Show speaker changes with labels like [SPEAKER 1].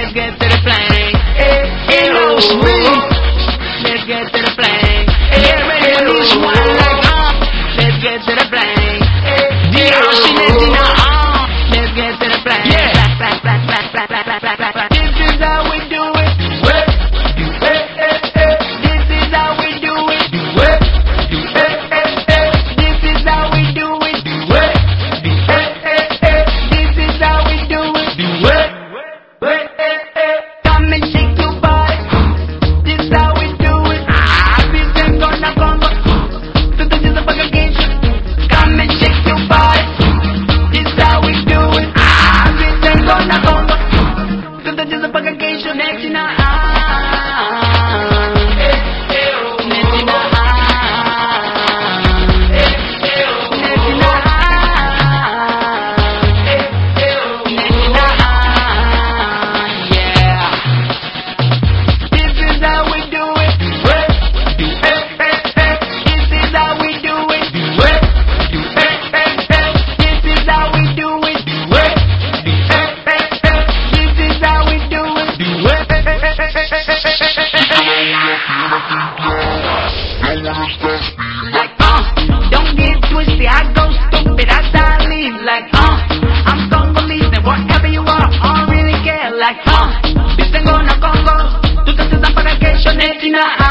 [SPEAKER 1] let's get to the plane. Hello, sweet. Let's get to the plane. Get ready for this one like let's get to the plane. DRC Netina, let's get to the plane. Yeah. This is how we do it. This is how we do it. This is how we do it. This is how we do it. Come and shake your body. This is how we do it. This ain't gonna come up. So this is a fucking game. Come and shake your body. This is how we do it. This ain't gonna come up. So this is a fucking game. Netina, like don't get twisted, I go stupid, I start leave like I'm Congolese and whatever you are, I don't really care like this ain't gonna Congo, tú te estás para que yo Netina.